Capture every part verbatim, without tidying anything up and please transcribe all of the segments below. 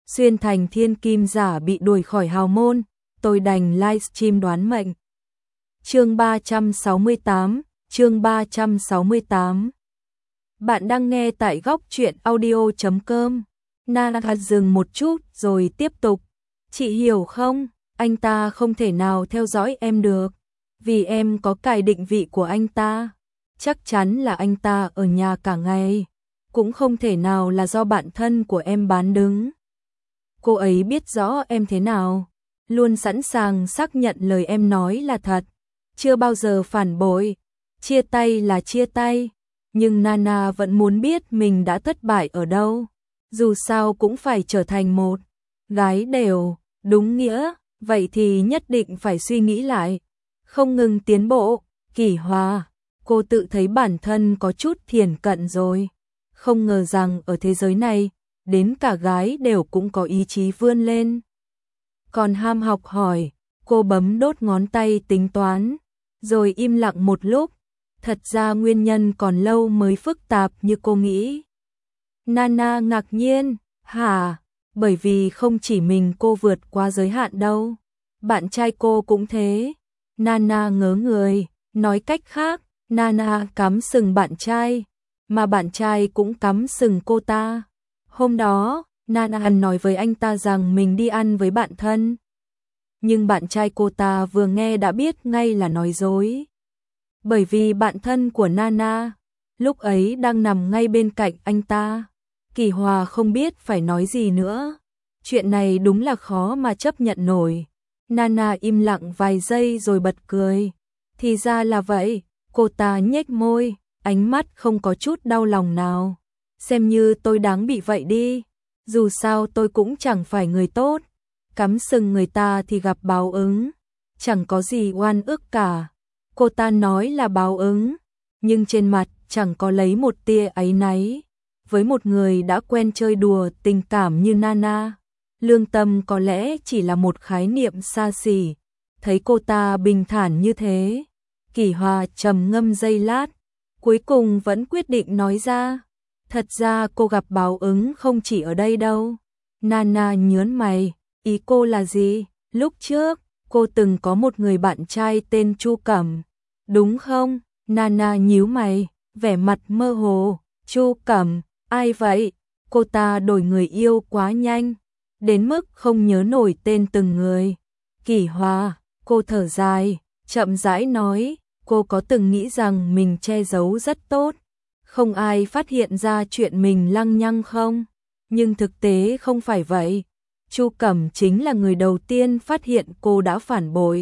xuyên thành thiên kim giả bị đuổi khỏi hào môn, tôi đành livestream đoán mệnh. Chương ba trăm sáu mươi tám, chương ba trăm sáu mươi tám. Bạn đang nghe tại góc truyện audio chấm com. Nana dừng một chút rồi tiếp tục. Chị hiểu không, anh ta không thể nào theo dõi em được, vì em có cài định vị của anh ta. Chắc chắn là anh ta ở nhà cả ngày, cũng không thể nào là do bạn thân của em bán đứng. Cô ấy biết rõ em thế nào, luôn sẵn sàng xác nhận lời em nói là thật, chưa bao giờ phản bội. Chia tay là chia tay, nhưng Nana vẫn muốn biết mình đã thất bại ở đâu. Dù sao cũng phải trở thành một gái đều, đúng nghĩa, vậy thì nhất định phải suy nghĩ lại, không ngừng tiến bộ. Kỷ Hòa, cô tự thấy bản thân có chút thiển cận rồi, không ngờ rằng ở thế giới này, đến cả gái đều cũng có ý chí vươn lên. Còn ham học hỏi, cô bấm đốt ngón tay tính toán, rồi im lặng một lúc. Thật ra nguyên nhân còn lâu mới phức tạp như cô nghĩ. Nana ngạc nhiên, hả? Bởi vì không chỉ mình cô vượt qua giới hạn đâu, bạn trai cô cũng thế. Nana ngớ người, nói cách khác, Nana cắm sừng bạn trai, mà bạn trai cũng cắm sừng cô ta. Hôm đó, Nana nói với anh ta rằng mình đi ăn với bạn thân. Nhưng bạn trai cô ta vừa nghe đã biết ngay là nói dối. Bởi vì bạn thân của Nana, lúc ấy đang nằm ngay bên cạnh anh ta. Kỷ Hòa không biết phải nói gì nữa. Chuyện này đúng là khó mà chấp nhận nổi. Nana im lặng vài giây rồi bật cười. Thì ra là vậy, cô ta nhếch môi, ánh mắt không có chút đau lòng nào. Xem như tôi đáng bị vậy đi. Dù sao tôi cũng chẳng phải người tốt. Cắm sừng người ta thì gặp báo ứng. Chẳng có gì oan ức cả. Cô ta nói là báo ứng, nhưng trên mặt chẳng có lấy một tia áy náy. Với một người đã quen chơi đùa tình cảm như Nana, lương tâm có lẽ chỉ là một khái niệm xa xỉ. Thấy cô ta bình thản như thế, Kỷ Hòa trầm ngâm giây lát, cuối cùng vẫn quyết định nói ra. Thật ra cô gặp báo ứng không chỉ ở đây đâu. Nana nhớn mày, ý cô là gì? Lúc trước, cô từng có một người bạn trai tên Chu Cẩm, đúng không? Nana nhíu mày, vẻ mặt mơ hồ. Chu Cẩm, ai vậy? Cô ta đổi người yêu quá nhanh, đến mức không nhớ nổi tên từng người. Kỷ Hòa, cô thở dài, chậm rãi nói, cô có từng nghĩ rằng mình che giấu rất tốt, không ai phát hiện ra chuyện mình lăng nhăng không? Nhưng thực tế không phải vậy. Chu Cẩm chính là người đầu tiên phát hiện cô đã phản bội.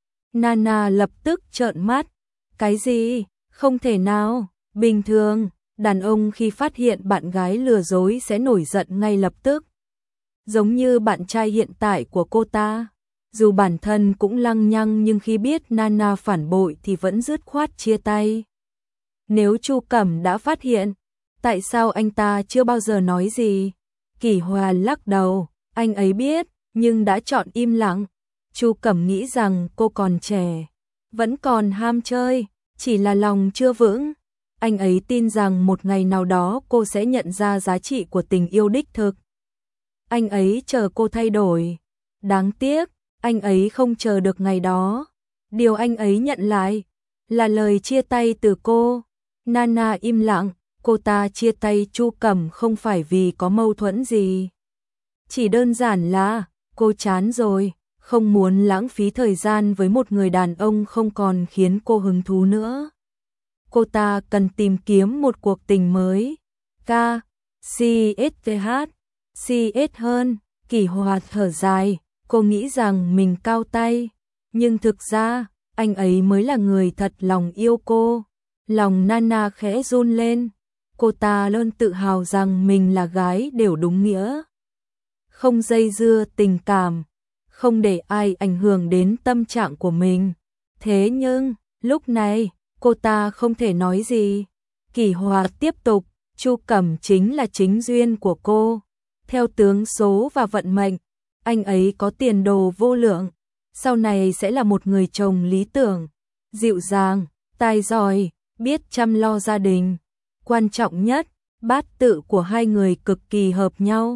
Nana lập tức trợn mắt. Cái gì? Không thể nào. Bình thường, đàn ông khi phát hiện bạn gái lừa dối sẽ nổi giận ngay lập tức. Giống như bạn trai hiện tại của cô ta. Dù bản thân cũng lăng nhăng nhưng khi biết Nana phản bội thì vẫn dứt khoát chia tay. Nếu Chu Cẩm đã phát hiện, tại sao anh ta chưa bao giờ nói gì? Kỷ Hòa lắc đầu, anh ấy biết, nhưng đã chọn im lặng. Chu Cẩm nghĩ rằng cô còn trẻ, vẫn còn ham chơi, chỉ là lòng chưa vững. Anh ấy tin rằng một ngày nào đó cô sẽ nhận ra giá trị của tình yêu đích thực. Anh ấy chờ cô thay đổi. Đáng tiếc, anh ấy không chờ được ngày đó. Điều anh ấy nhận lại là lời chia tay từ cô. Nana im lặng, cô ta chia tay Chu Cẩm không phải vì có mâu thuẫn gì. Chỉ đơn giản là cô chán rồi, không muốn lãng phí thời gian với một người đàn ông không còn khiến cô hứng thú nữa. Cô ta cần tìm kiếm một cuộc tình mới. K, C, S, T, H, C, S hơn. Kỷ Hòa thở dài, cô nghĩ rằng mình cao tay, nhưng thực ra anh ấy mới là người thật lòng yêu cô. Lòng Nana khẽ run lên, cô ta luôn tự hào rằng mình là gái đều đúng nghĩa. Không dây dưa tình cảm, không để ai ảnh hưởng đến tâm trạng của mình. Thế nhưng, lúc này, cô ta không thể nói gì. Kỷ Hòa tiếp tục, Chu Cẩm chính là chính duyên của cô. Theo tướng số và vận mệnh, anh ấy có tiền đồ vô lượng, sau này sẽ là một người chồng lý tưởng, dịu dàng, tài giỏi, biết chăm lo gia đình. Quan trọng nhất, bát tự của hai người cực kỳ hợp nhau.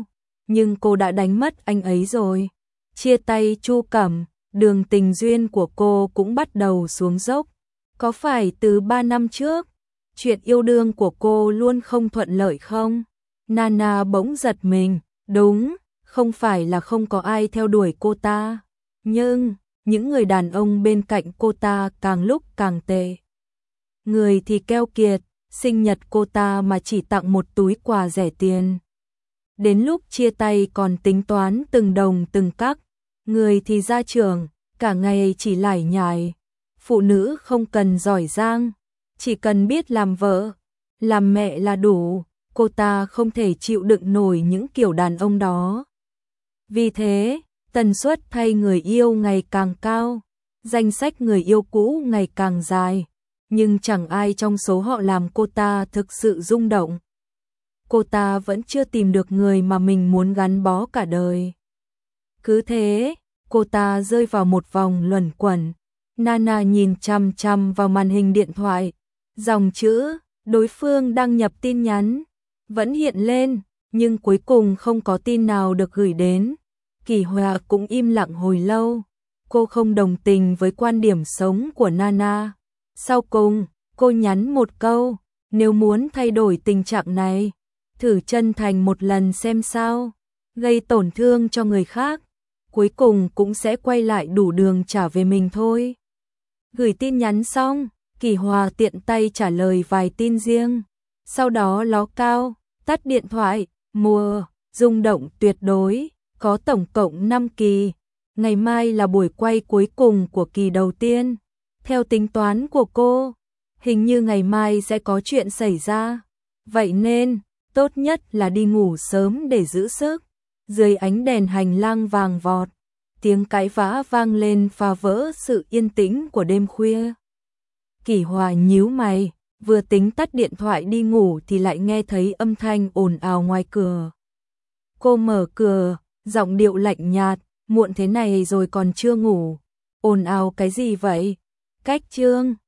nhưng cô đã đánh mất anh ấy rồi. Chia tay Chu Cẩm, đường tình duyên của cô cũng bắt đầu xuống dốc. Có phải từ ba năm trước, chuyện yêu đương của cô luôn không thuận lợi không? Nana bỗng giật mình, đúng, không phải là không có ai theo đuổi cô ta, nhưng những người đàn ông bên cạnh cô ta càng lúc càng tệ. Người thì keo kiệt, sinh nhật cô ta mà chỉ tặng một túi quà rẻ tiền. Đến lúc chia tay còn tính toán từng đồng từng cắc, người thì ra trường, cả ngày chỉ lải nhải. Phụ nữ không cần giỏi giang, chỉ cần biết làm vợ, làm mẹ là đủ, cô ta không thể chịu đựng nổi những kiểu đàn ông đó. Vì thế, tần suất thay người yêu ngày càng cao, danh sách người yêu cũ ngày càng dài, nhưng chẳng ai trong số họ làm cô ta thực sự rung động. Cô ta vẫn chưa tìm được người mà mình muốn gắn bó cả đời. Cứ thế, cô ta rơi vào một vòng luẩn quẩn. Nana nhìn chằm chằm vào màn hình điện thoại, dòng chữ đối phương đăng nhập tin nhắn vẫn hiện lên, nhưng cuối cùng không có tin nào được gửi đến. Kỳ Hòa cũng im lặng hồi lâu, cô không đồng tình với quan điểm sống của Nana. Sau cùng, cô nhắn một câu, nếu muốn thay đổi tình trạng này, thử chân thành một lần xem sao, gây tổn thương cho người khác, cuối cùng cũng sẽ quay lại đủ đường trả về mình thôi. Gửi tin nhắn xong, Kỳ Hòa tiện tay trả lời vài tin riêng, sau đó ló cao, tắt điện thoại, mùa, rung động tuyệt đối, có tổng cộng năm kỳ, ngày mai là buổi quay cuối cùng của kỳ đầu tiên. Theo tính toán của cô, hình như ngày mai sẽ có chuyện xảy ra, vậy nên, tốt nhất là đi ngủ sớm để giữ sức. Dưới ánh đèn hành lang vàng vọt, tiếng cãi vã vang lên phá vỡ sự yên tĩnh của đêm khuya. Kỳ Hòa nhíu mày, vừa tính tắt điện thoại đi ngủ thì lại nghe thấy âm thanh ồn ào ngoài cửa. Cô mở cửa, giọng điệu lạnh nhạt, muộn thế này rồi còn chưa ngủ, ồn ào cái gì vậy? Cách Trương,